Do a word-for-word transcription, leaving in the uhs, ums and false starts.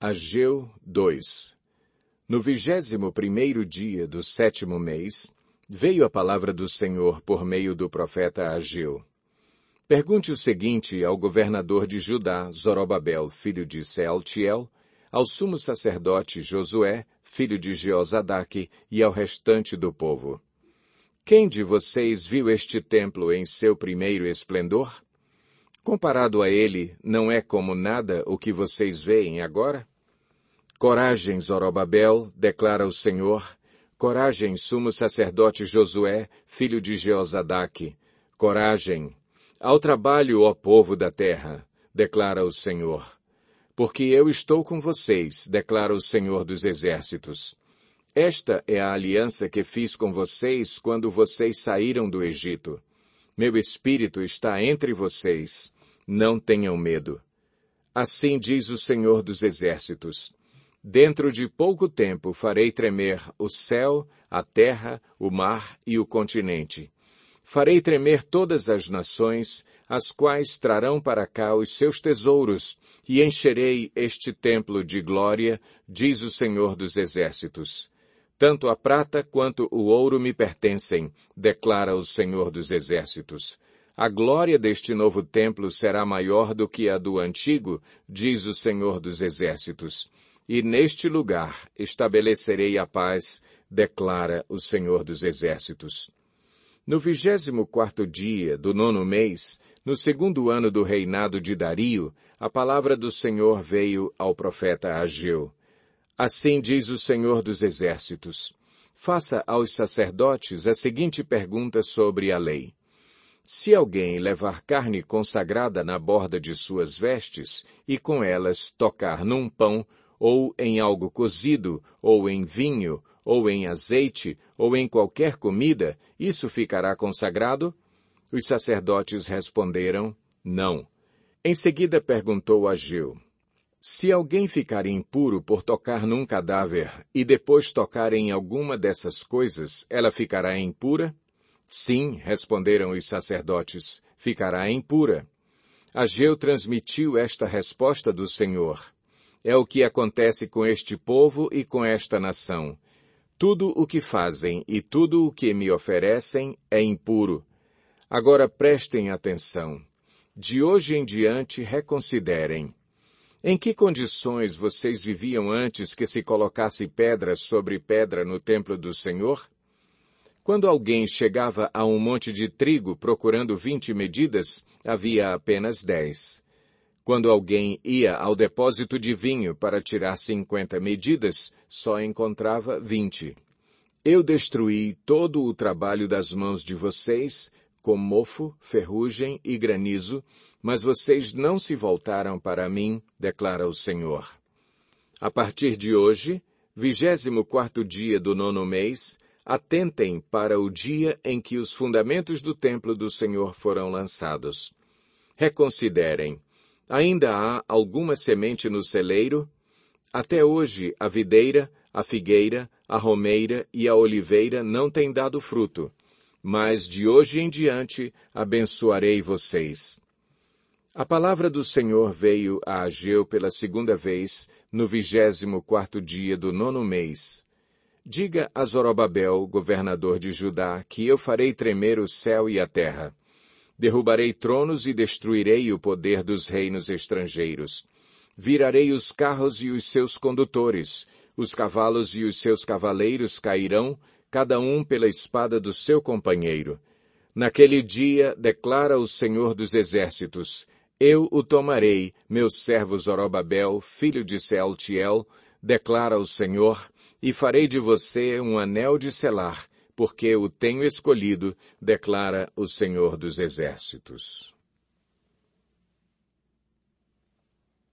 Ageu dois. No vigésimo primeiro dia do sétimo mês, veio a palavra do Senhor por meio do profeta Ageu. Pergunte o seguinte ao governador de Judá, Zorobabel, filho de Sealtiel, ao sumo sacerdote Josué, filho de Jeozadaque, e ao restante do povo. Quem de vocês viu este templo em seu primeiro esplendor? Comparado a ele, não é como nada o que vocês veem agora? Coragem, Zorobabel, declara o Senhor. Coragem, sumo sacerdote Josué, filho de Jeozadaque. Coragem. Ao trabalho, ó povo da terra, declara o Senhor. Porque eu estou com vocês, declara o Senhor dos Exércitos. Esta é a aliança que fiz com vocês quando vocês saíram do Egito. Meu espírito está entre vocês. Não tenham medo. Assim diz o Senhor dos Exércitos. Dentro de pouco tempo farei tremer o céu, a terra, o mar e o continente. Farei tremer todas as nações, as quais trarão para cá os seus tesouros, e encherei este templo de glória, diz o Senhor dos Exércitos. Tanto a prata quanto o ouro me pertencem, declara o Senhor dos Exércitos. A glória deste novo templo será maior do que a do antigo, diz o Senhor dos Exércitos. E neste lugar estabelecerei a paz, declara o Senhor dos Exércitos. No vigésimo quarto dia do nono mês, no segundo ano do reinado de Dario, a palavra do Senhor veio ao profeta Ageu. Assim diz o Senhor dos Exércitos. Faça aos sacerdotes a seguinte pergunta sobre a lei. Se alguém levar carne consagrada na borda de suas vestes, e com elas tocar num pão, ou em algo cozido, ou em vinho, ou em azeite, ou em qualquer comida, isso ficará consagrado? Os sacerdotes responderam, não. Em seguida perguntou Ageu, se alguém ficar impuro por tocar num cadáver, e depois tocar em alguma dessas coisas, ela ficará impura? Sim, responderam os sacerdotes, ficará impura. Ageu transmitiu esta resposta do Senhor. É o que acontece com este povo e com esta nação. Tudo o que fazem e tudo o que me oferecem é impuro. Agora prestem atenção. De hoje em diante reconsiderem. Em que condições vocês viviam antes que se colocasse pedra sobre pedra no templo do Senhor? Quando alguém chegava a um monte de trigo procurando vinte medidas, havia apenas dez. Quando alguém ia ao depósito de vinho para tirar cinquenta medidas, só encontrava vinte. Eu destruí todo o trabalho das mãos de vocês, com mofo, ferrugem e granizo, mas vocês não se voltaram para mim, declara o Senhor. A partir de hoje, vigésimo quarto dia do nono mês, atentem para o dia em que os fundamentos do templo do Senhor foram lançados. Reconsiderem. Ainda há alguma semente no celeiro? Até hoje a videira, a figueira, a romeira e a oliveira não têm dado fruto, mas de hoje em diante abençoarei vocês. A palavra do Senhor veio a Ageu pela segunda vez, no vigésimo quarto dia do nono mês. Diga a Zorobabel, governador de Judá, que eu farei tremer o céu e a terra. Derrubarei tronos e destruirei o poder dos reinos estrangeiros. Virarei os carros e os seus condutores. Os cavalos e os seus cavaleiros cairão, cada um pela espada do seu companheiro. Naquele dia, declara o Senhor dos Exércitos, eu o tomarei, meu servo Zorobabel, filho de Sealtiel, declara o Senhor, e farei de você um anel de selar, porque o tenho escolhido, declara o Senhor dos Exércitos.